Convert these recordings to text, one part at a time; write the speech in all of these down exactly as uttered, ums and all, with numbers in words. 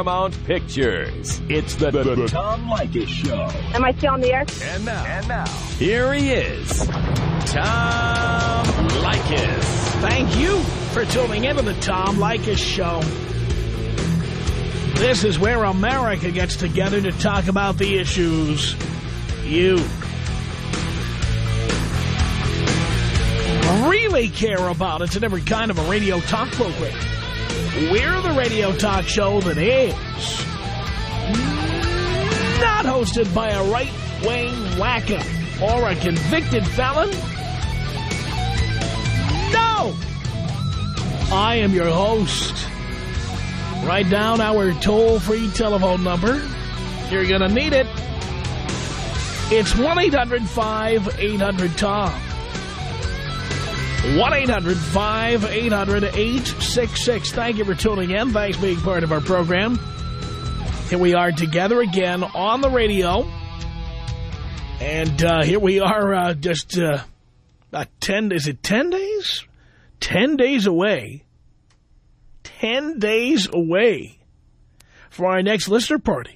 Paramount Pictures. It's the, the, the Tom Leykis Show. Am I still on the air? And now, and now, here he is, Tom Leykis. Thank you for tuning into the Tom Leykis Show. This is where America gets together to talk about the issues you really care about. It's in every kind of a radio talk program. We're the radio talk show that is not hosted by a right-wing wacko or a convicted felon. No! I am your host. Write down our toll-free telephone number. You're going to need it. It's one eight hundred five eight hundred Tom. one eight hundred five eight hundred eight six six. Thank you for tuning in. Thanks for being part of our program. Here we are together again on the radio. And uh, here we are uh, just uh, about ten, is it ten days? ten days away. ten days away for our next listener party.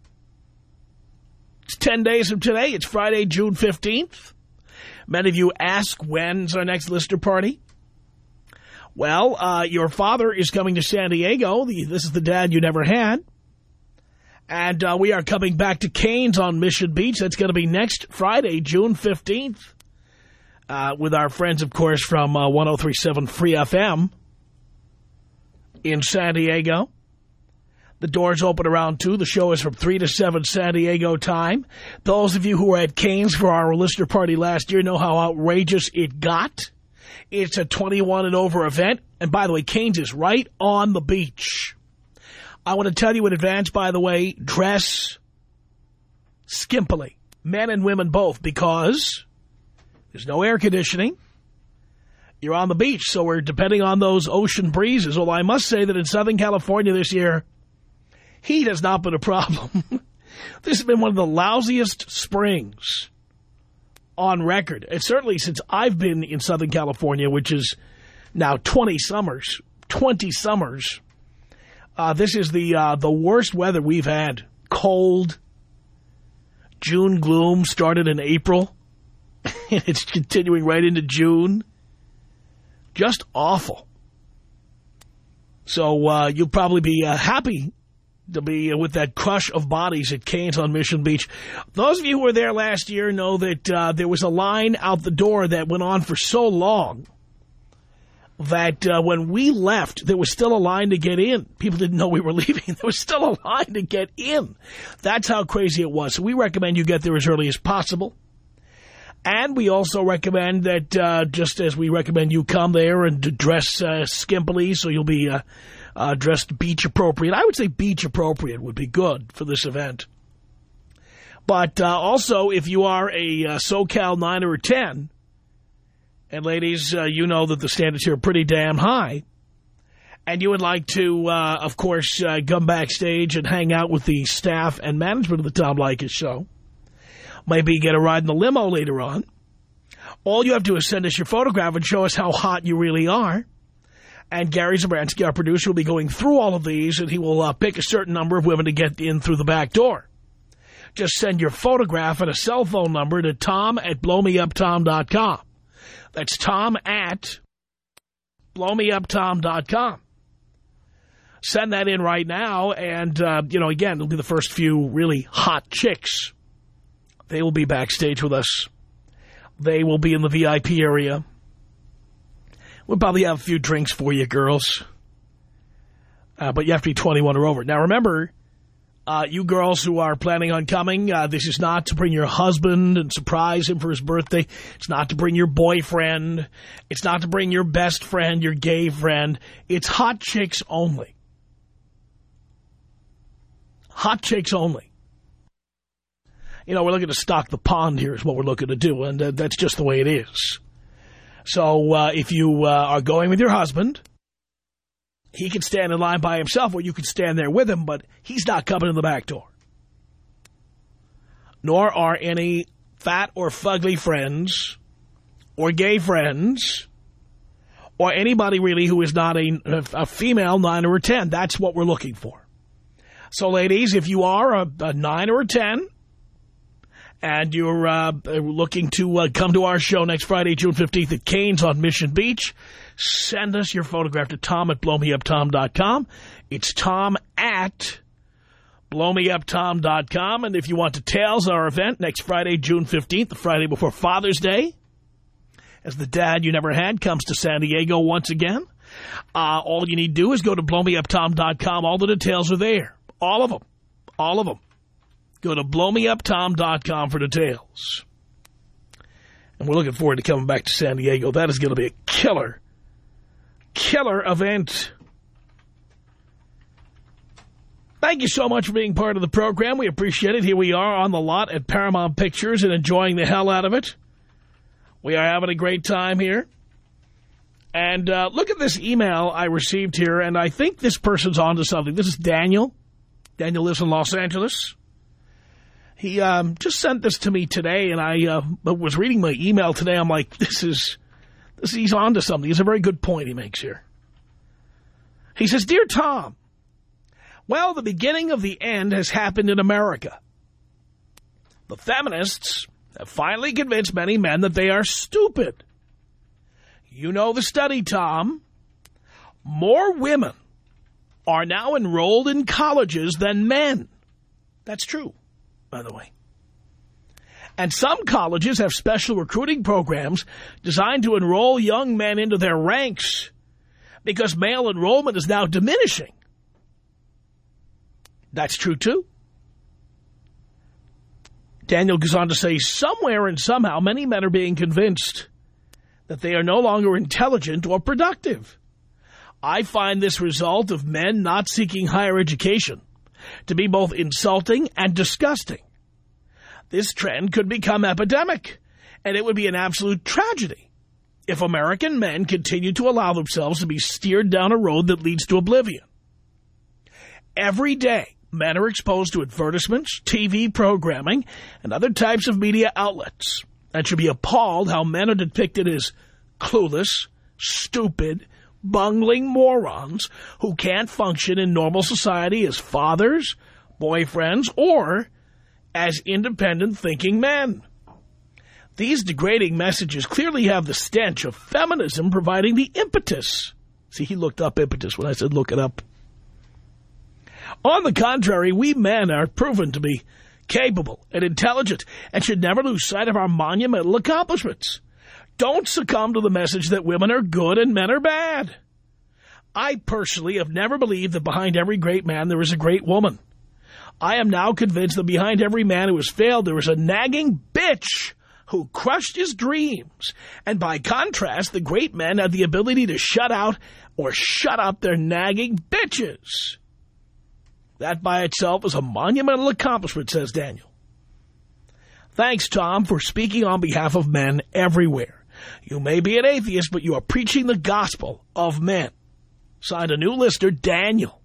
It's ten days from today. It's Friday, June fifteenth. Many of you ask, when's our next listener party? Well, uh, your father is coming to San Diego. The, this is the dad you never had. And uh, we are coming back to Canes on Mission Beach. That's going to be next Friday, June fifteenth. Uh, with our friends, of course, from uh, one oh three point seven Free F M in San Diego. The doors open around two. The show is from three to seven San Diego time. Those of you who were at Canes for our listener party last year know how outrageous it got. It's a twenty-one and over event. And by the way, Canes is right on the beach. I want to tell you in advance, by the way, dress skimpily. Men and women both, because there's no air conditioning. You're on the beach, so we're depending on those ocean breezes. Although I must say that in Southern California this year, heat has not been a problem. This has been one of the lousiest springs on record. And certainly since I've been in Southern California, which is now twenty summers, twenty summers, uh, this is the uh, the worst weather we've had. Cold, June gloom started in April. It's continuing right into June. Just awful. So uh, you'll probably be uh, happy to be with that crush of bodies at Canes on Mission Beach. Those of you who were there last year know that uh, there was a line out the door that went on for so long that uh, when we left, there was still a line to get in. People didn't know we were leaving. There was still a line to get in. That's how crazy it was. So we recommend you get there as early as possible. And we also recommend that, uh, just as we recommend you come there and dress uh, skimpily, so you'll be uh, uh, dressed beach appropriate. I would say beach appropriate would be good for this event. But uh, also, if you are a uh, SoCal nine or a ten, and ladies, uh, you know that the standards here are pretty damn high, and you would like to, uh, of course, uh, come backstage and hang out with the staff and management of the Tom Leykis Show, maybe get a ride in the limo later on, all you have to do is send us your photograph and show us how hot you really are. And Gary Zabransky, our producer, will be going through all of these, and he will uh, pick a certain number of women to get in through the back door. Just send your photograph and a cell phone number to tom at blow me up tom dot com. That's tom at blow me up tom dot com. Send that in right now, and, uh, you know, again, it'll be the first few really hot chicks. They will be backstage with us. They will be in the V I P area. We'll probably have a few drinks for you, girls. Uh, but you have to be twenty-one or over. Now, remember, uh, you girls who are planning on coming, uh, this is not to bring your husband and surprise him for his birthday. It's not to bring your boyfriend. It's not to bring your best friend, your gay friend. It's hot chicks only. Hot chicks only. You know, we're looking to stock the pond here is what we're looking to do, and uh, that's just the way it is. So uh, if you uh, are going with your husband, he can stand in line by himself, or you can stand there with him, but he's not coming in the back door. Nor are any fat or fugly friends or gay friends or anybody really who is not a, a female nine or a ten. That's what we're looking for. So, ladies, if you are a, a nine or a ten and you're uh, looking to uh, come to our show next Friday, June fifteenth at Cane's on Mission Beach, send us your photograph to Tom at blow me up tom dot com. It's Tom at blow me up tom dot com. And if you want details on our event next Friday, June fifteenth, the Friday before Father's Day, as the dad you never had comes to San Diego once again, uh, all you need to do is go to blow me up tom dot com. All the details are there. All of them. All of them. Go to blow me up tom dot com for details. And we're looking forward to coming back to San Diego. That is going to be a killer, killer event. Thank you so much for being part of the program. We appreciate it. Here we are on the lot at Paramount Pictures and enjoying the hell out of it. We are having a great time here. And uh, look at this email I received here, and I think this person's onto something. This is Daniel. Daniel lives in Los Angeles. He um, just sent this to me today, and I uh, was reading my email today. I'm like, this is, this he's onto something. It's a very good point he makes here. He says, Dear Tom, well, the beginning of the end has happened in America. The feminists have finally convinced many men that they are stupid. You know the study, Tom. More women are now enrolled in colleges than men. That's true, by the way. And some colleges have special recruiting programs designed to enroll young men into their ranks because male enrollment is now diminishing. That's true, too. Daniel goes on to say, somewhere and somehow many men are being convinced that they are no longer intelligent or productive. I find this result of men not seeking higher education to be both insulting and disgusting. This trend could become epidemic, and it would be an absolute tragedy if American men continue to allow themselves to be steered down a road that leads to oblivion. Every day, men are exposed to advertisements, T V programming, and other types of media outlets and should be appalled how men are depicted as clueless, stupid, bungling morons who can't function in normal society as fathers, boyfriends, or as independent thinking men. These degrading messages clearly have the stench of feminism providing the impetus. See, he looked up impetus when I said look it up. On the contrary, we men are proven to be capable and intelligent and should never lose sight of our monumental accomplishments. Don't succumb to the message that women are good and men are bad. I personally have never believed that behind every great man there is a great woman. I am now convinced that behind every man who has failed there is a nagging bitch who crushed his dreams. And by contrast, the great men have the ability to shut out or shut up their nagging bitches. That by itself is a monumental accomplishment, says Daniel. Thanks, Tom, for speaking on behalf of men everywhere. You may be an atheist, but you are preaching the gospel of men. Signed a new listener, Daniel.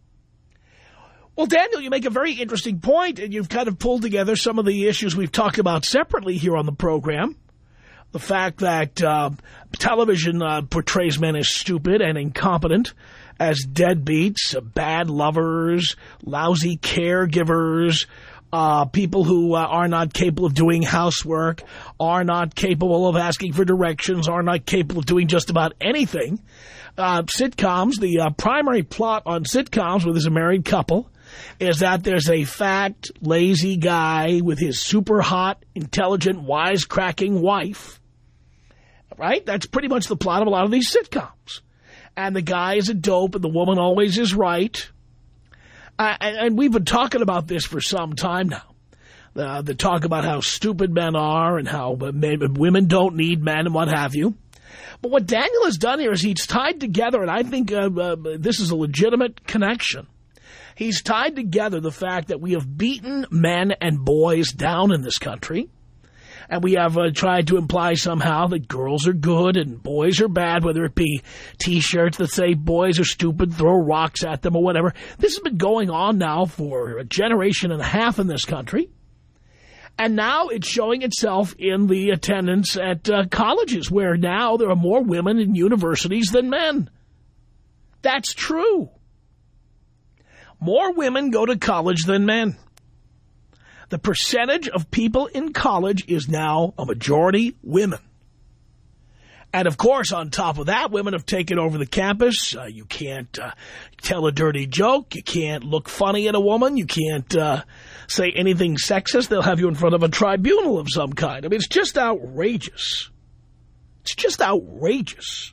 Well, Daniel, you make a very interesting point, and you've kind of pulled together some of the issues we've talked about separately here on the program. The fact that uh, television uh, portrays men as stupid and incompetent, as deadbeats, bad lovers, lousy caregivers, uh, people who uh, are not capable of doing housework, are not capable of asking for directions, are not capable of doing just about anything. Uh, sitcoms, the uh, primary plot on sitcoms where there's a married couple is that there's a fat, lazy guy with his super hot, intelligent, wisecracking wife. Right? That's pretty much the plot of a lot of these sitcoms. And the guy is a dope and the woman always is right. Uh, and, and we've been talking about this for some time now. Uh, the talk about how stupid men are and how men, women don't need men and what have you. But what Daniel has done here is he's tied together, and I think uh, uh, this is a legitimate connection. He's tied together the fact that we have beaten men and boys down in this country. And we have uh, tried to imply somehow that girls are good and boys are bad, whether it be T-shirts that say boys are stupid, throw rocks at them or whatever. This has been going on now for a generation and a half in this country. And now it's showing itself in the attendance at uh, colleges, where now there are more women in universities than men. That's true. More women go to college than men. The percentage of people in college is now a majority women. And, of course, on top of that, women have taken over the campus. Uh, you can't uh, tell a dirty joke. You can't look funny at a woman. You can't uh, say anything sexist. They'll have you in front of a tribunal of some kind. I mean, it's just outrageous. It's just outrageous.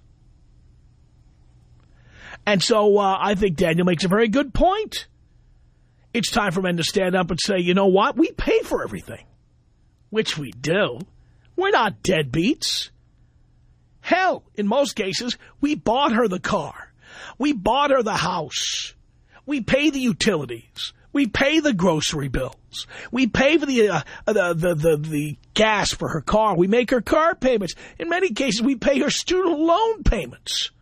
And so uh, I think Daniel makes a very good point. It's time for men to stand up and say, you know what? We pay for everything, which we do. We're not deadbeats. Hell, in most cases, we bought her the car. We bought her the house. We pay the utilities. We pay the grocery bills. We pay for the, uh, the, the, the, the gas for her car. We make her car payments. In many cases, we pay her student loan payments.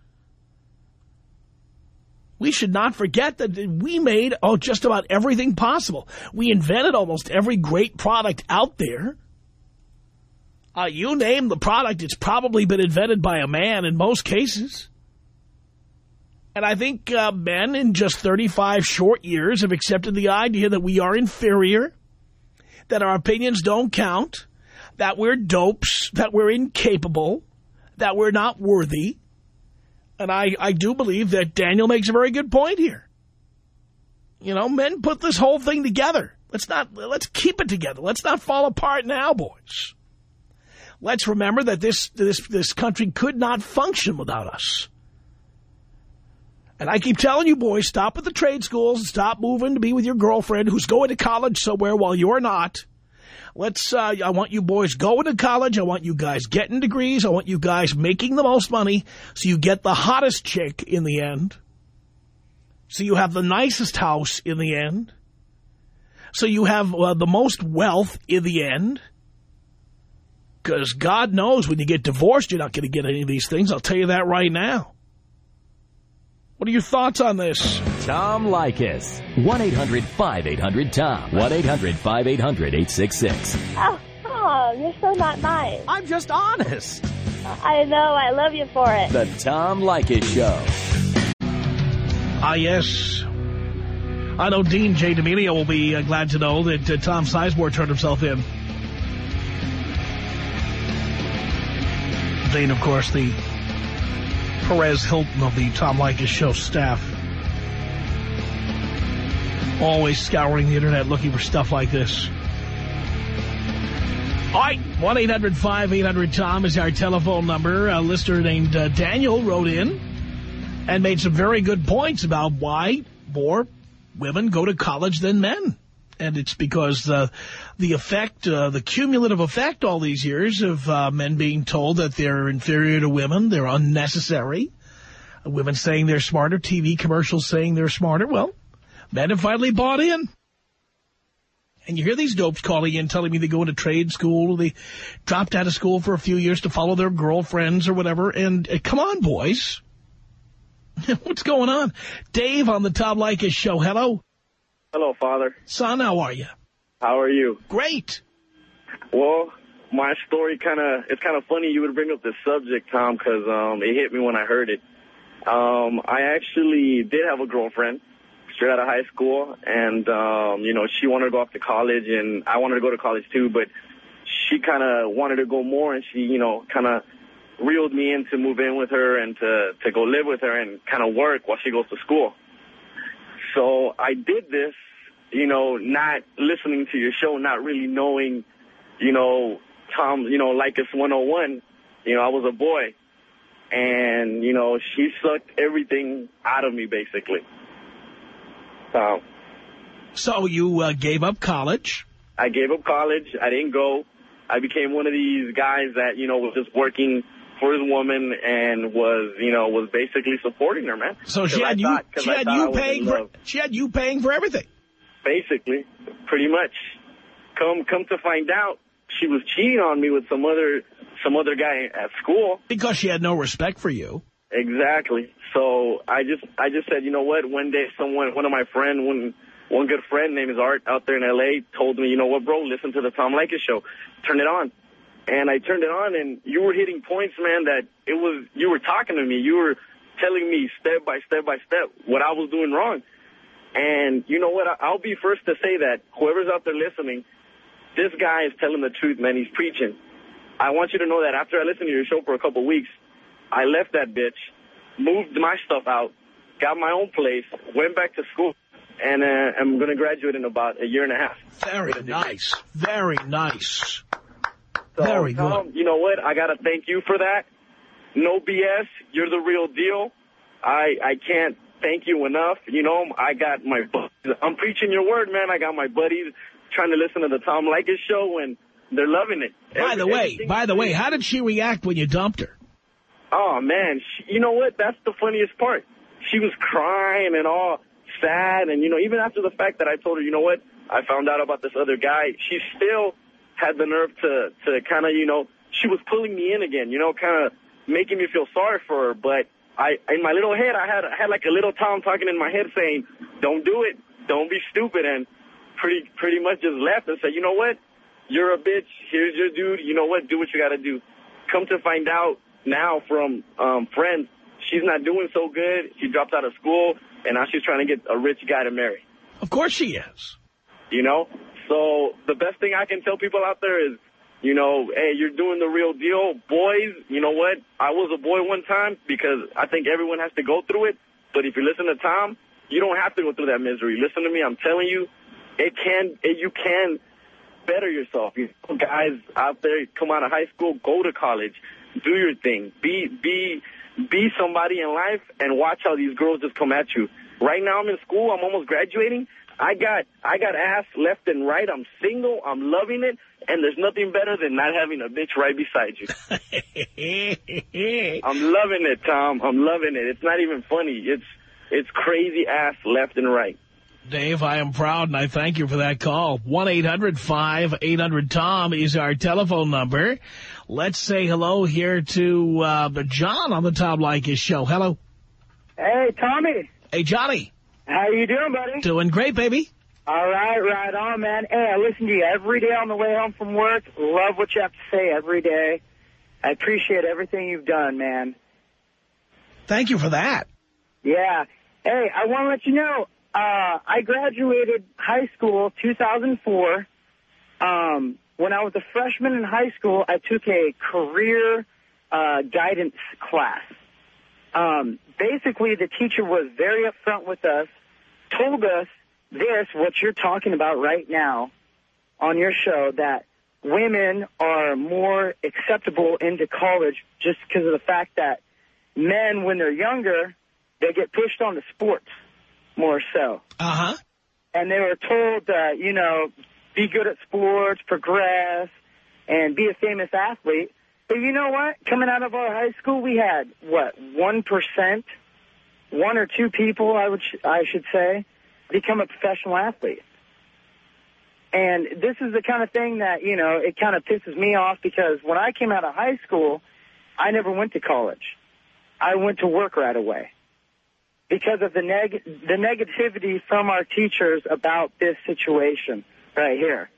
We should not forget that we made oh, just about everything possible. We invented almost every great product out there. Uh, you name the product, it's probably been invented by a man in most cases. And I think uh, men in just thirty-five short years have accepted the idea that we are inferior, that our opinions don't count, that we're dopes, that we're incapable, that we're not worthy. And I, I do believe that Daniel makes a very good point here. You know, men put this whole thing together. Let's not, let's keep it together. Let's not fall apart now, boys. Let's remember that this, this, this country could not function without us. And I keep telling you, boys, stop at the trade schools and stop moving to be with your girlfriend who's going to college somewhere while you're not. Let's, uh, I want you boys going to college. I want you guys getting degrees. I want you guys making the most money so you get the hottest chick in the end. So you have the nicest house in the end. So you have uh, the most wealth in the end. Because God knows when you get divorced, you're not going to get any of these things. I'll tell you that right now. What are your thoughts on this? Tom Leykis. one eight hundred five eight hundred Tom. one eight hundred five eight hundred eight six six. Oh, Tom, you're so not nice. I'm just honest. I know. I love you for it. The Tom Leykis Show. Ah, yes. I know Dean J. D'Amelio will be uh, glad to know that uh, Tom Sizemore turned himself in. Dean, of course, the Perez Hilton of the Tom Leykis Show staff. Always scouring the internet looking for stuff like this. All right, one eight hundred five eight hundred Tom is our telephone number. A listener named uh, Daniel wrote in and made some very good points about why more women go to college than men. And it's because uh, the effect, uh, the cumulative effect all these years of uh, men being told that they're inferior to women, they're unnecessary, uh, women saying they're smarter, T V commercials saying they're smarter. Well, men have finally bought in. And you hear these dopes calling in, telling me they go into trade school, or they dropped out of school for a few years to follow their girlfriends or whatever. And uh, come on, boys. What's going on? Dave on the Tom Leykis Show. Hello. Hello, Father. Son, how are you? How are you? Great. Well, my story kind of, it's kind of funny you would bring up this subject, Tom, because um, it hit me when I heard it. Um, I actually did have a girlfriend straight out of high school, and, um, you know, she wanted to go off to college, and I wanted to go to college too, but she kind of wanted to go more, and she, you know, kind of reeled me in to move in with her and to, to go live with her and kind of work while she goes to school. So I did this, you know, not listening to your show, not really knowing, you know, Tom, you know, Leykis one oh one. You know, I was a boy. And, you know, she sucked everything out of me, basically. So, so you uh, gave up college? I gave up college. I didn't go. I became one of these guys that, you know, was just working for his woman and was, you know, was basically supporting her, man. So she had, you, she, had you paying for, she had you paying for everything? Basically, pretty much. Come come to find out, she was cheating on me with some other some other guy at school. Because she had no respect for you. Exactly. So I just I just said, you know what, one day someone, one of my friends, one, one good friend named Art out there in L A told me, you know what, bro, listen to the Tom Leykis Show. Turn it on. And I turned it on, and you were hitting points, man, that it was, you were talking to me. You were telling me step by step by step what I was doing wrong. And you know what? I'll be first to say that whoever's out there listening, this guy is telling the truth, man. He's preaching. I want you to know that after I listened to your show for a couple of weeks, I left that bitch, moved my stuff out, got my own place, went back to school, and uh, I'm going to graduate in about a year and a half. Very nice. Very nice. So, Very good. Tom, you know what? I got to thank you for that. No B S. You're the real deal. I I can't thank you enough. You know, I got my buddies. I'm preaching your word, man. I got my buddies trying to listen to the Tom Leykis show, and they're loving it. By Every, the way, by the way, how did she react when you dumped her? Oh, man. She, you know what? That's the funniest part. She was crying and all sad. And, you know, even after the fact that I told her, you know what, I found out about this other guy, she still had the nerve to, to kind of, you know, she was pulling me in again, you know, kind of making me feel sorry for her. But I, in my little head, I had, I had like a little Tom talking in my head saying, don't do it. Don't be stupid. And pretty, pretty much just left and said, you know what? You're a bitch. Here's your dude. You know what? Do what you got to do. Come to find out now from um, friends, she's not doing so good. She dropped out of school, and now she's trying to get a rich guy to marry. Of course she is. You know? So the best thing I can tell people out there is, you know, hey, you're doing the real deal. Boys, you know what? I was a boy one time because I think everyone has to go through it. But if you listen to Tom, you don't have to go through that misery. Listen to me. I'm telling you, it can, it, you can better yourself. You know, guys out there, come out of high school, go to college, do your thing, be be be somebody in life, and watch how these girls just come at you. Right now, I'm in school. I'm almost graduating. I got I got ass left and right. I'm single. I'm loving it, and there's nothing better than not having a bitch right beside you. I'm loving it, Tom. I'm loving it. It's not even funny. It's it's crazy ass left and right. Dave, I am proud, and I thank you for that call. one eight hundred five eight hundred Tom is our telephone number. Let's say hello here to uh, John on the Tom Leykis show. Hello. Hey, Tommy. Hey, Johnny. How you doing, buddy? Doing great, baby. All right, right on, man. Hey, I listen to you every day on the way home from work. Love what you have to say every day. I appreciate everything you've done, man. Thank you for that. Yeah. Hey, I want to let you know, Uh, I graduated high school two thousand four. Um, when I was a freshman in high school, I took a career uh, guidance class. Um, basically, the teacher was very upfront with us, told us this, what you're talking about right now on your show, that women are more acceptable into college just because of the fact that men, when they're younger, they get pushed onto sports. More so. Uh-huh. And they were told, uh, you know, be good at sports, progress, and be a famous athlete. But you know what? Coming out of our high school, we had, what, one percent, one or two people, I would, I should say, become a professional athlete. And this is the kind of thing that, you know, it kind of pisses me off because when I came out of high school, I never went to college. I went to work right away. Because of the neg the negativity from our teachers about this situation right here.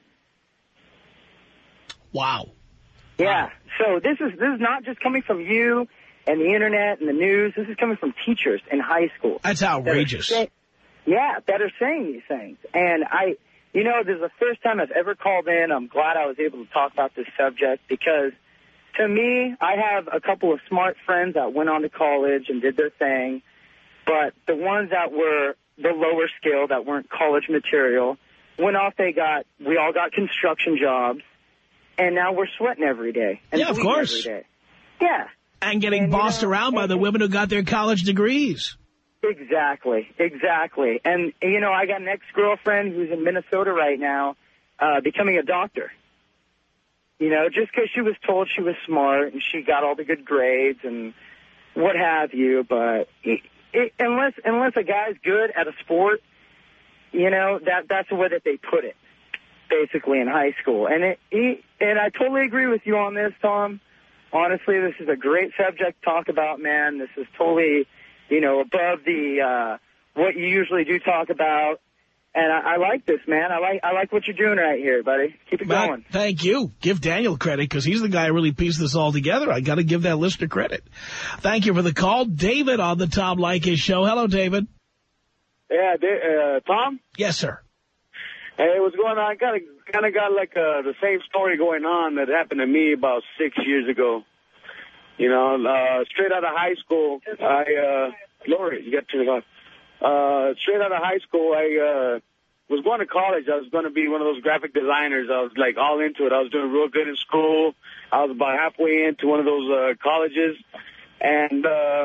Wow. Yeah. So this is this is not just coming from you and the internet and the news. This is coming from teachers in high school. That's outrageous. That say, yeah, that are saying these things. And I, you know, this is the first time I've ever called in. I'm glad I was able to talk about this subject because, to me, I have a couple of smart friends that went on to college and did their thing. But the ones that were the lower skill, that weren't college material, went off, they got, we all got construction jobs, and now we're sweating every day. And yeah, of course. Every day. Yeah. And getting and, bossed you know, around by the women who got their college degrees. Exactly, exactly. And, you know, I got an ex-girlfriend who's in Minnesota right now, uh, becoming a doctor. You know, just because she was told she was smart and she got all the good grades and what have you, but... It, It, unless unless a guy's good at a sport, you know, that that's the way that they put it, basically, in high school. And it, he, and I totally agree with you on this, Tom. Honestly, this is a great subject to talk about, man. This is totally, you know, above the uh, what you usually do talk about. And I, I like this, man. I like I like what you're doing right here, buddy. Keep it Matt, going. Thank you. Give Daniel credit because he's the guy who really pieced this all together. I got to give that listener credit. Thank you for the call. David on the Tom Leykis show. Hello, David. Yeah, they, uh, Tom? Yes, sir. Hey, what's going on? I kind of kind of got like uh, the same story going on that happened to me about six years ago. You know, uh, straight out of high school, I, uh, Lori, you got to turn it off. Uh, straight out of high school, I uh, was going to college. I was going to be one of those graphic designers. I was like all into it. I was doing real good in school. I was about halfway into one of those uh, colleges. And uh,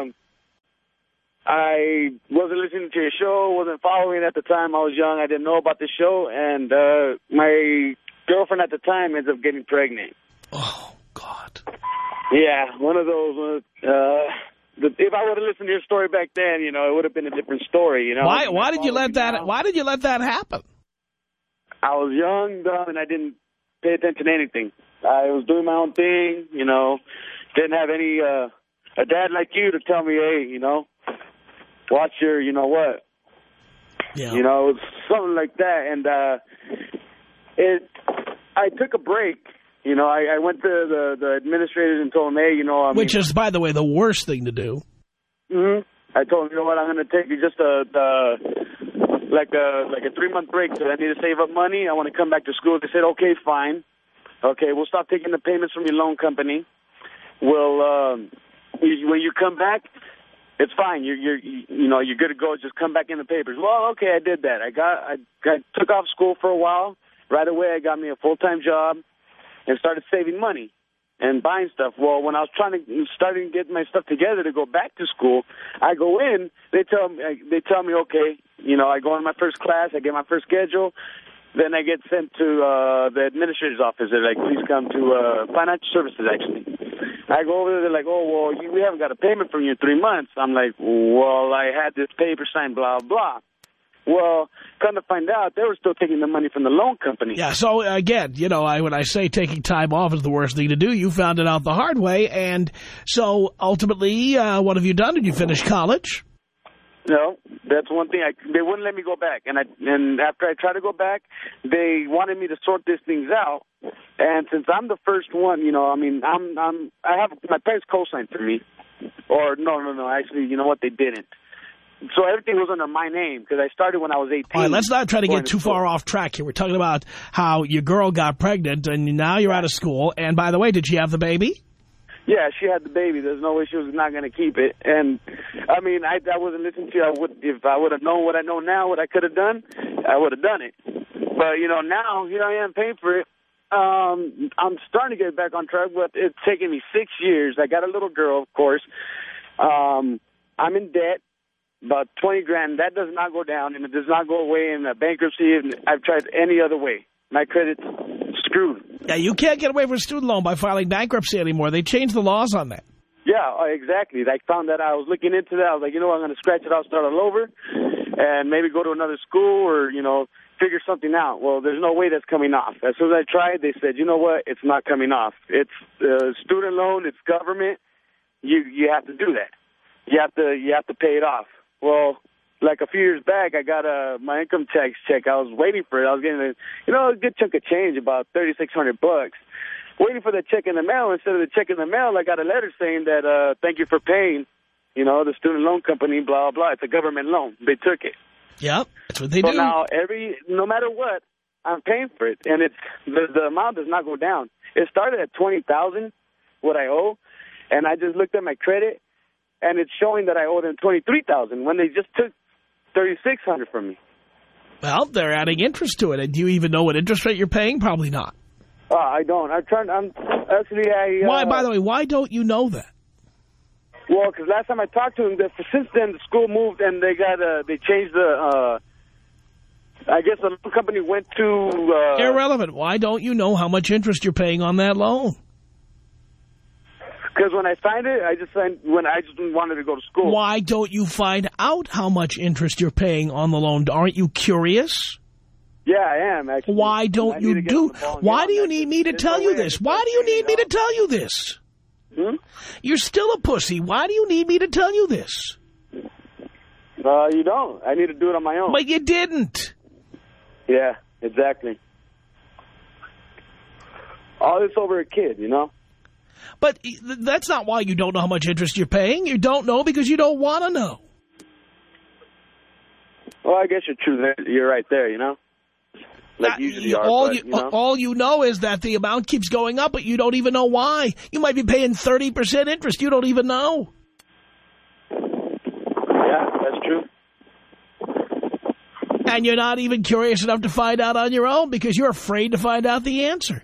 I wasn't listening to your show, wasn't following at the time. I was young. I didn't know about the show. And uh, my girlfriend at the time ends up getting pregnant. Oh, God. Yeah, one of those. Uh, the, if I would have listened to your story back then, you know, it would have been a different story. You know. Why? Why did you let that? Now. Why did you let that happen? I was young, dumb, and I didn't pay attention to anything. I was doing my own thing. You know, didn't have any uh, a dad like you to tell me, hey, you know, watch your, you know what. Yeah. You know, it was something like that, and uh, it. I took a break. You know, I, I went to the, the administrators and told them, hey, you know, I mean, which is, by the way, the worst thing to do. Mm-hmm. I told them, you know what, I'm going to take you just a, a like a like a three month break because I need to save up money. I want to come back to school. They said, okay, fine. Okay, we'll stop taking the payments from your loan company. We'll um, you, when you come back, it's fine. You're you're you know you're good to go. Just come back in the papers. Well, okay, I did that. I got I, I took off school for a while. Right away, I got me a full time job. And started saving money and buying stuff. Well, when I was trying to starting to get my stuff together to go back to school, I go in. They tell me, they tell me, okay, you know, I go in my first class, I get my first schedule, then I get sent to uh, the administrator's office. They're like, please come to uh, financial services. Actually, I go over there. They're like, oh, well, you, we haven't got a payment from you in three months. I'm like, well, I had this paper signed, blah blah. Well, come to find out, they were still taking the money from the loan company. Yeah, so again, you know, I, when I say taking time off is the worst thing to do, you found it out the hard way. And so ultimately, uh, what have you done? Did you finish college? No, that's one thing. I, they wouldn't let me go back. And I, and after I tried to go back, they wanted me to sort these things out. And since I'm the first one, you know, I mean, I'm, I'm, I have, my parents co-signed for me. Or no, no, no, actually, you know what, they didn't. So everything was under my name because I started when I was eighteen. All right, let's not try to get too far off track here. We're talking about how your girl got pregnant and now you're out of school. And by the way, did she have the baby? Yeah, she had the baby. There's no way she was not going to keep it. And, I mean, I, I wasn't listening to you. I would, if I would have known what I know now, what I could have done, I would have done it. But, you know, now here I am paying for it. Um, I'm starting to get back on track, but it's taken me six years. I got a little girl, of course. Um, I'm in debt. About twenty grand. That does not go down, and it does not go away in a bankruptcy. And I've tried any other way. My credit's screwed. Yeah, you can't get away from a student loan by filing bankruptcy anymore. They changed the laws on that. Yeah, exactly. I found that. I was looking into that. I was like, you know what, I'm going to scratch it out, start all over, and maybe go to another school or, you know, figure something out. Well, there's no way that's coming off. As soon as I tried, they said, you know what, it's not coming off. It's uh, student loan, it's government. You you have to do that. You have to you have to pay it off. Well, like a few years back, I got a, my income tax check. I was waiting for it. I was getting a, you know, a good chunk of change, about thirty-six hundred bucks. Waiting for the check in the mail. Instead of the check in the mail, I got a letter saying that, uh, thank you for paying, you know, the student loan company, blah, blah. It's a government loan. They took it. Yep, that's what they so do. So now, every, no matter what, I'm paying for it. And it's, the, the amount does not go down. It started at twenty thousand dollars, what I owe, and I just looked at my credit, and it's showing that I owe them twenty-three thousand dollars when they just took thirty-six hundred dollars from me. Well, they're adding interest to it. And do you even know what interest rate you're paying? Probably not. Uh, I don't. I'm trying. I'm actually. I. Uh, why? By the way, why don't you know that? Well, because last time I talked to them, the, since then the school moved and they got. Uh, they changed the. Uh, I guess the loan company went to. Uh, Irrelevant. Why don't you know how much interest you're paying on that loan? Because when I signed it, I just signed when I just wanted to go to school. Why don't you find out how much interest you're paying on the loan? Aren't you curious? Yeah, I am, actually. Why don't you do... Why do you need me to tell you this? Why do you need me to tell you this? Hmm? You're still a pussy. Why do you need me to tell you this? Uh, you don't. I need to do it on my own. But you didn't. Yeah, exactly. All this over a kid, you know? But that's not why you don't know how much interest you're paying. You don't know because you don't want to know. Well, I guess you're true there. You're right there, you know? Like usually are, all, but, you, you know? all you know is that the amount keeps going up, but you don't even know why. You might be paying thirty percent interest. You don't even know. Yeah, that's true. And you're not even curious enough to find out on your own because you're afraid to find out the answer.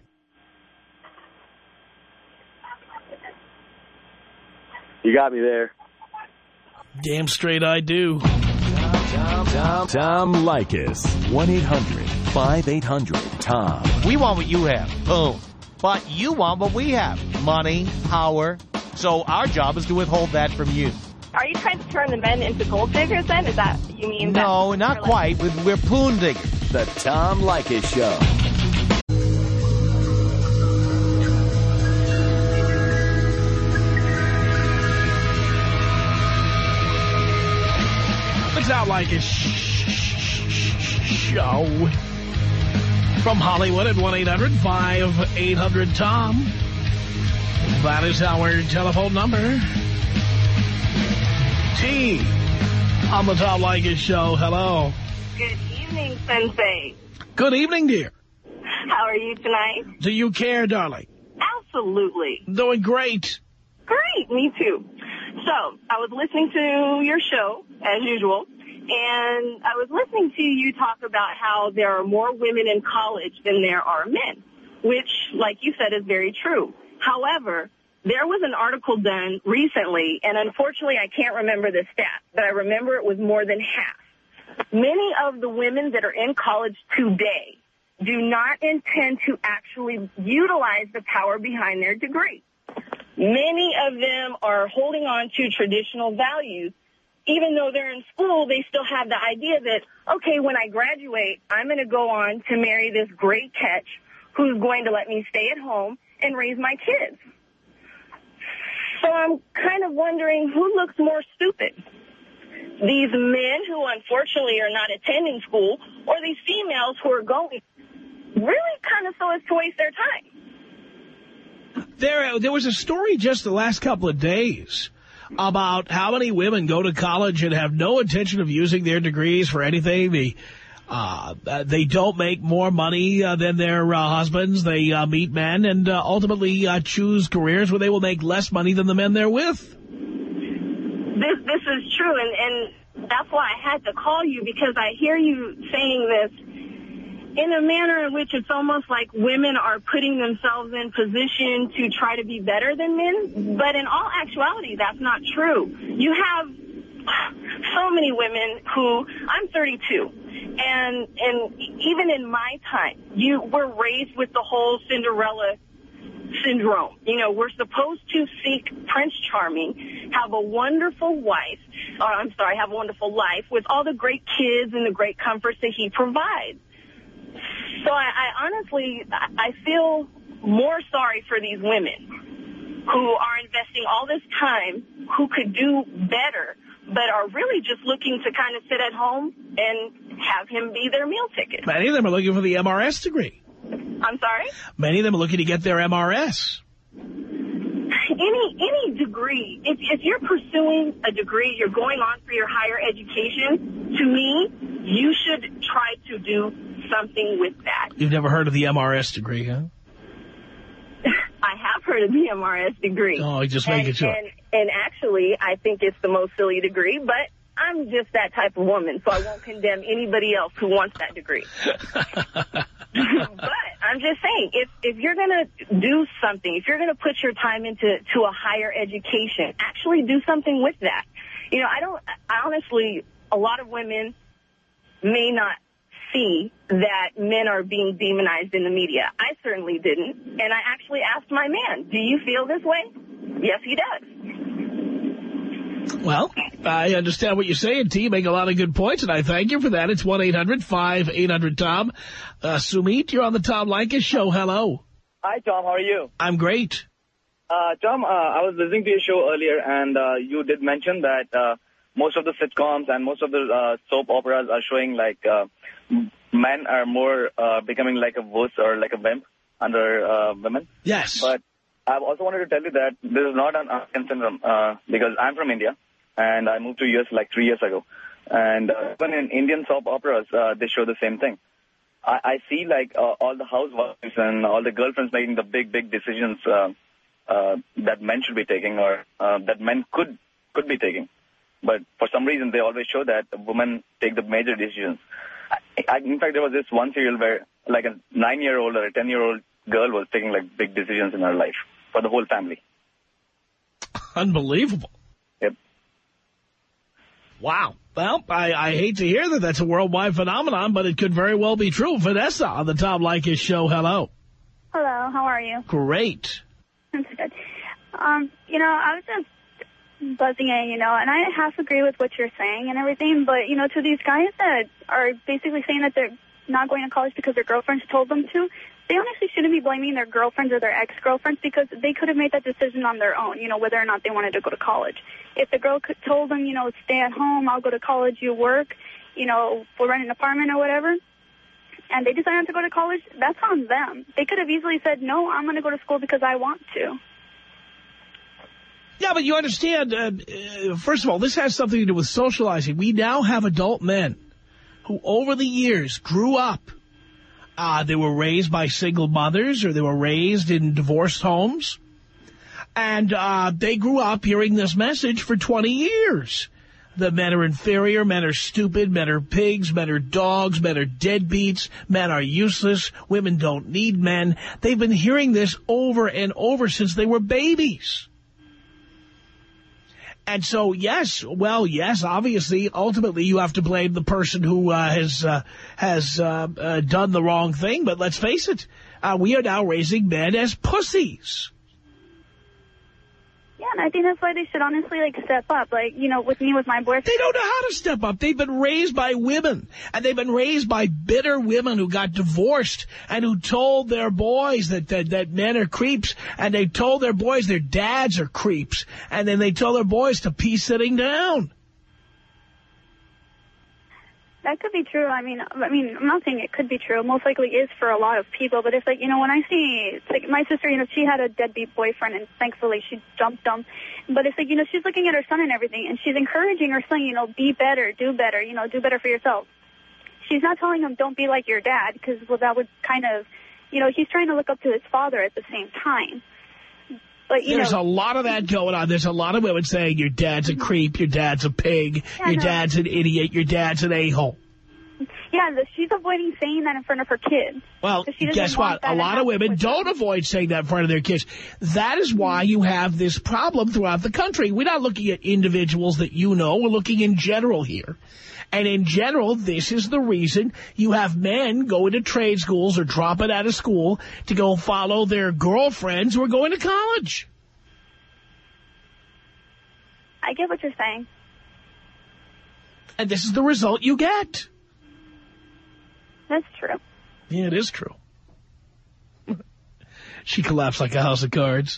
You got me there. Damn straight I do. Tom, Tom, Tom Leykis. one eight hundred five eight hundred Tom. We want what you have. Boom. But you want what we have. Money, power. So our job is to withhold that from you. Are you trying to turn the men into gold diggers then? Is that what you mean? No, that not quite. We're, we're poon diggers. The Tom Leykis Show. The Tom Leykis Show. From Hollywood at one eight hundred five eight hundred Tom. That is our telephone number. T on the Tom Leykis Show. Hello. Good evening, Sensei. Good evening, dear. How are you tonight? Do you care, darling? Absolutely. Doing great. Great, me too. So, I was listening to your show, as usual, and I was listening to you talk about how there are more women in college than there are men, which, like you said, is very true. However, there was an article done recently, and unfortunately I can't remember the stat, but I remember it was more than half. Many of the women that are in college today do not intend to actually utilize the power behind their degree. Many of them are holding on to traditional values. Even though they're in school, they still have the idea that, okay, when I graduate, I'm going to go on to marry this great catch who's going to let me stay at home and raise my kids. So I'm kind of wondering who looks more stupid, these men who unfortunately are not attending school or these females who are going really kind of so as to waste their time. There, there was a story just the last couple of days about how many women go to college and have no intention of using their degrees for anything. They, uh, they don't make more money uh, than their uh, husbands. They uh, meet men and uh, ultimately uh, choose careers where they will make less money than the men they're with. This this is true, and, and that's why I had to call you, because I hear you saying this in a manner in which it's almost like women are putting themselves in position to try to be better than men. But in all actuality, that's not true. You have so many women who, I'm thirty-two, and and even in my time, you were raised with the whole Cinderella syndrome. You know, we're supposed to seek Prince Charming, have a wonderful wife, or I'm sorry, have a wonderful life with all the great kids and the great comforts that he provides. So I, I honestly, I feel more sorry for these women who are investing all this time, who could do better, but are really just looking to kind of sit at home and have him be their meal ticket. Many of them are looking for the M R S degree. I'm sorry? Many of them are looking to get their M R S. Any any degree, if, if you're pursuing a degree, you're going on for your higher education, to me, you should try to do something with that. You've never heard of the M R S degree, huh? I have heard of the M R S degree. Oh, I just make it sure. And, and actually, I think it's the most silly degree, but I'm just that type of woman, so I won't condemn anybody else who wants that degree. But I'm just saying, if if you're going to do something, if you're going to put your time into to a higher education, actually do something with that. You know, I don't, I honestly, a lot of women may not see that men are being demonized in the media. I certainly didn't. And I actually asked my man, do you feel this way? Yes, he does. Well, I understand what you're saying, T. You make a lot of good points, and I thank you for that. It's one eight hundred five eight hundred Tom. Uh, Sumit, you're on the Tom Leykis Show. Hello. Hi, Tom. How are you? I'm great. Uh, Tom, uh, I was listening to your show earlier, and uh, you did mention that uh, most of the sitcoms and most of the uh, soap operas are showing, like, uh, men are more uh, becoming like a wuss or like a wimp under uh, women. Yes. But I also wanted to tell you that this is not an American syndrome, uh, because I'm from India, and I moved to U S like three years ago. And uh, even in Indian soap operas, uh, they show the same thing. I, I see like uh, all the housewives and all the girlfriends making the big, big decisions uh, uh, that men should be taking or uh, that men could could be taking. But for some reason, they always show that women take the major decisions. I, I, in fact, there was this one serial where like a nine-year-old or a ten-year-old girl was taking like big decisions in her life for the whole family. Unbelievable. Yep. Wow. Well, I, I hate to hear that that's a worldwide phenomenon, but it could very well be true. Vanessa on the Tom Leykis show. Hello. Hello. How are you? Great. That's good. Um, you know, I was just buzzing in, you know, and I half agree with what you're saying and everything, but, you know, to these guys that are basically saying that they're not going to college because their girlfriends told them to, they honestly shouldn't be blaming their girlfriends or their ex-girlfriends because they could have made that decision on their own, you know, whether or not they wanted to go to college. If the girl could, told them, you know, stay at home, I'll go to college, you work, you know, we'll rent an apartment or whatever, and they decided to go to college, that's on them. They could have easily said, no, I'm going to go to school because I want to. Yeah, but you understand, uh, uh, first of all, this has something to do with socializing. We now have adult men who over the years grew up. Uh, they were raised by single mothers or they were raised in divorced homes. And uh, they grew up hearing this message for twenty years. That men are inferior, men are stupid, men are pigs, men are dogs, men are deadbeats, men are useless, women don't need men. They've been hearing this over and over since they were babies. And so, yes, well, yes, obviously, ultimately, you have to blame the person who uh, has uh, has uh, uh, done the wrong thing. But let's face it, uh, we are now raising men as pussies. Yeah, and I think that's why they should honestly, like, step up. Like, you know, with me, with my boyfriend. They don't know how to step up. They've been raised by women. And they've been raised by bitter women who got divorced and who told their boys that, that, that men are creeps. And they told their boys their dads are creeps. And then they told their boys to pee sitting down. That could be true. I mean, I mean, I'm not saying it could be true. It most likely is for a lot of people. But it's like, you know, when I see, it's like my sister, you know, she had a deadbeat boyfriend, and thankfully she jumped him. But it's like, you know, she's looking at her son and everything, and she's encouraging her son, you know, be better, do better, you know, do better for yourself. She's not telling him, don't be like your dad, because, well, that would kind of, you know, he's trying to look up to his father at the same time. But, you There's know, a lot of that going on. There's a lot of women saying your dad's a creep, your dad's a pig, Yeah, your no. dad's an idiot, your dad's an a-hole. Yeah, she's avoiding saying that in front of her kids. Well, She doesn't guess want what? that A to lot of happen women with don't them. avoid saying that in front of their kids. That is why you have this problem throughout the country. We're not looking at individuals that you know. We're looking in general here. And in general, this is the reason you have men going to trade schools or dropping out of school to go follow their girlfriends who are going to college. I get what you're saying. And this is the result you get. That's true. Yeah, it is true. She collapsed like a house of cards.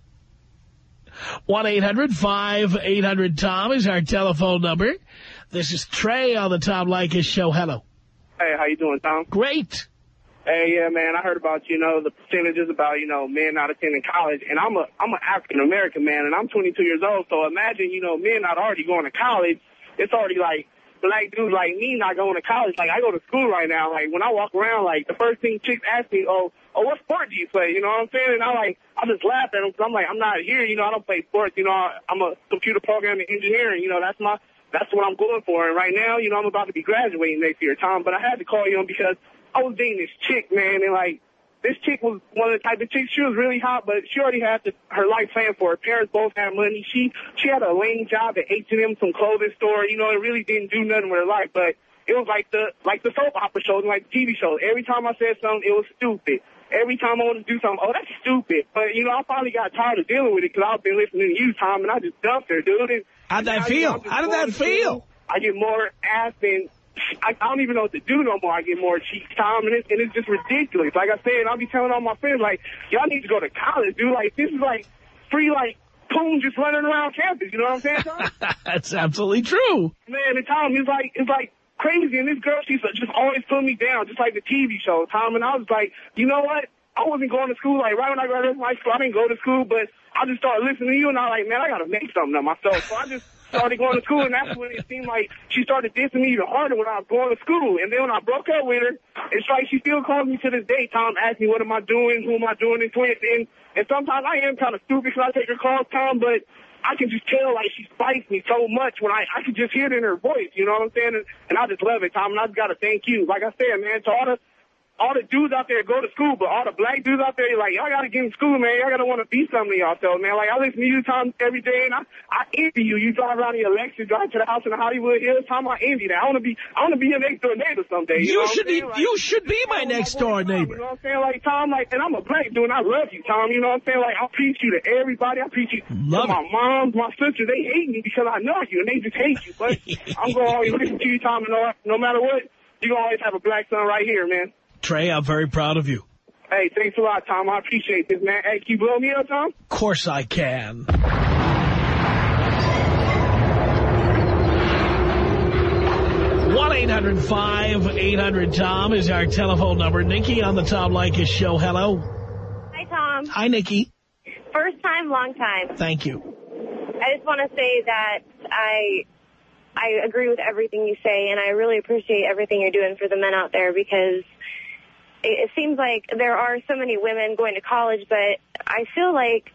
one eight hundred five eight hundred Tom is our telephone number. This is Trey on the Tom Leykis show. Hello. Hey, how you doing, Tom? Great. Hey, yeah, man, I heard about, you know, the percentages about, you know, men not attending college. And I'm a I'm an African-American man, and I'm twenty-two years old. So imagine, you know, men not already going to college. It's already like black dudes like me not going to college. Like, I go to school right now. Like, when I walk around, like, the first thing chicks ask me, oh, oh, what sport do you play? You know what I'm saying? And I like, I just laugh at them because I'm like, I'm not here. You know, I don't play sports. You know, I'm a computer programming engineering. You know, that's my, that's what I'm going for. And right now, you know, I'm about to be graduating next year, Tom. But I had to call you on because I was dating this chick, man, and like, this chick was one of the type of chicks. She was really hot, but she already had the, her life planned for her. Parents both had money. She she had a lame job at H and M, some clothing store. You know, it really didn't do nothing with her life. But it was like the like the soap opera shows and like the T V shows. Every time I said something, it was stupid. Every time I wanted to do something, oh, that's stupid. But, you know, I finally got tired of dealing with it because I've been listening to you, Tom, and I just dumped her, dude. And How'd that now, feel? you know, How did that feel? I get more ass than... I, I don't even know what to do no more. I get more cheeks, Tom, and it's, and it's just ridiculous. Like I said, I'll be telling all my friends, like, y'all need to go to college, dude. Like, this is like free, like, coons just running around campus. You know what I'm saying, Tom? That's absolutely true. Man, and Tom, it's like, it's like crazy. And this girl, she's just always putting me down, just like the T V show, Tom. And I was like, you know what? I wasn't going to school. Like, right when I graduated from high school, I didn't go to school, but I just started listening to you, and I was like, man, I got to make something of myself. So I just started going to school, and that's when it seemed like she started dissing me even harder when I was going to school. And then when I broke up with her, it's like she still calls me to this day. Tom asks me, what am I doing? Who am I doing this with? And, and sometimes I am kind of stupid because I take her calls, Tom, but I can just tell, like, she spites me so much when I, I can just hear it in her voice, you know what I'm saying? And, and I just love it, Tom, and I just got to thank you. Like I said, man, to all the, all the dudes out there go to school, but all the black dudes out there, you're like, y'all got to get in school, man. Y'all got to want to be something to y'all, so, man. Like, I listen to you, Tom, every day, and I, I envy you. You drive around in your Lexus, drive to the house in the Hollywood Hills. Tom, I envy that. I want to be, I want to be your next door neighbor someday. You, You know should be, like, you should be my next door neighbor. You know what I'm saying? Like, Tom, like, and I'm a black dude, and I love you, Tom. You know what I'm saying? Like, I preach you to everybody. I preach you Love to my it. mom, my sisters. They hate me because I know you, and they just hate you. But I'm going to always listen to you, Tom, and no, no matter what, you're going to always have a black son right here, man. Trey, I'm very proud of you. Hey, thanks a lot, Tom. I appreciate this, man. Hey, can you blow me up, Tom? Of course I can. one eight hundred five eight hundred Tom is our telephone number. Nikki on the Tom Leykis show. Hello. Hi, Tom. Hi, Nikki. First time, long time. Thank you. I just want to say that I I agree with everything you say, and I really appreciate everything you're doing for the men out there, because it, it seems like there are so many women going to college, but I feel like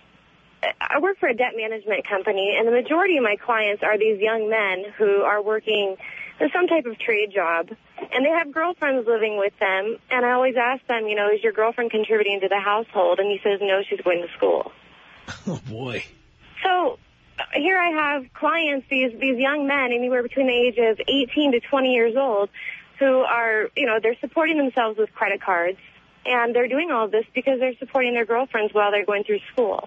I work for a debt management company, and the majority of my clients are these young men who are working some type of trade job, and they have girlfriends living with them, and I always ask them, you know, is your girlfriend contributing to the household? And he says, no, she's going to school. Oh, boy. So here I have clients, these these young men, anywhere between the age of eighteen to twenty years old, who are, you know, they're supporting themselves with credit cards, and they're doing all of this because they're supporting their girlfriends while they're going through school.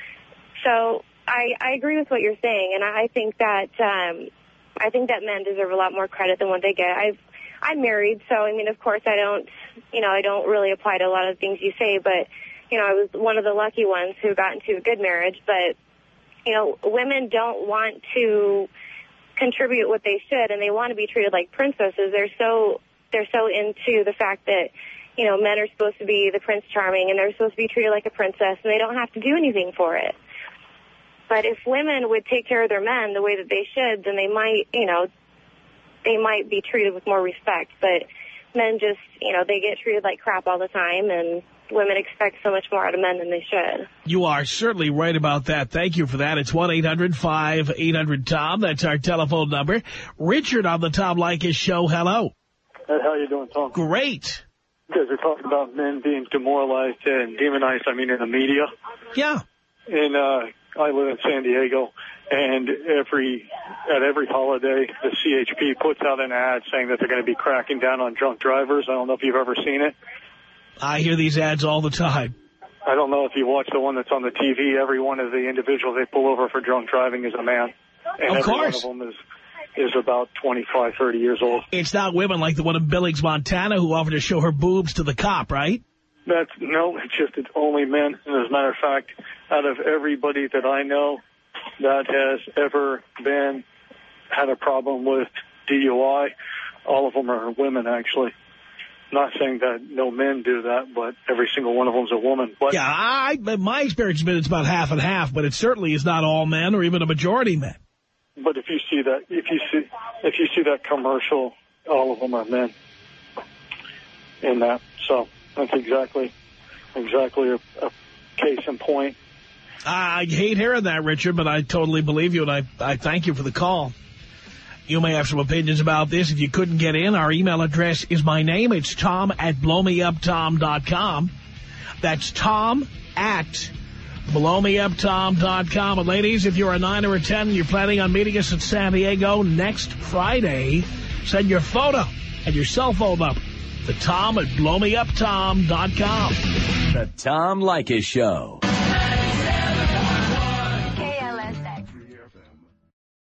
So I, I agree with what you're saying, and I think that um, I think that men deserve a lot more credit than what they get. I've I'm married, so I mean, of course, I don't, you know, I don't really apply to a lot of things you say, but you know, I was one of the lucky ones who got into a good marriage, but you know, women don't want to contribute what they should, and they want to be treated like princesses. They're so they're so into the fact that, you know, men are supposed to be the Prince Charming, and they're supposed to be treated like a princess, and they don't have to do anything for it. But if women would take care of their men the way that they should, then they might, you know, they might be treated with more respect. But men just, you know, they get treated like crap all the time, and women expect so much more out of men than they should. You are certainly right about that. Thank you for that. It's one eight hundred five eight hundred Tom. That's our telephone number. Richard on the Tom Leykis show. Hello. Hey, how you doing, Tom? Great. You guys are talking about men being demoralized and demonized, I mean, in the media. Yeah. And uh, I live in San Diego, and every at every holiday, the C H P puts out an ad saying that they're going to be cracking down on drunk drivers. I don't know if you've ever seen it. I hear these ads all the time. I don't know if you watch the one that's on the T V. Every one of the individuals they pull over for drunk driving is a man. And of every course. one of them is, is about twenty-five, thirty years old. It's not women like the one in Billings, Montana, who offered to show her boobs to the cop, right? That's, no, it's just it's only men. And as a matter of fact, out of everybody that I know that has ever been, had a problem with D U I, all of them are women, actually. Not saying that no men do that, but every single one of them is a woman. But yeah, I, my experience has been it's about half and half, but it certainly is not all men or even a majority men. But if you see that, if you see, if you see that commercial, all of them are men in that. So that's exactly, exactly a, a case in point. I hate hearing that, Richard, but I totally believe you, and I, I thank you for the call. You may have some opinions about this. If you couldn't get in, our email address is my name. It's Tom at blow me up tom dot com. That's Tom at blow me up tom dot com. And ladies, if you're a nine or a ten and you're planning on meeting us at San Diego next Friday, send your photo and your cell phone up to Tom at blow me up tom dot com. The Tom Leykis Show.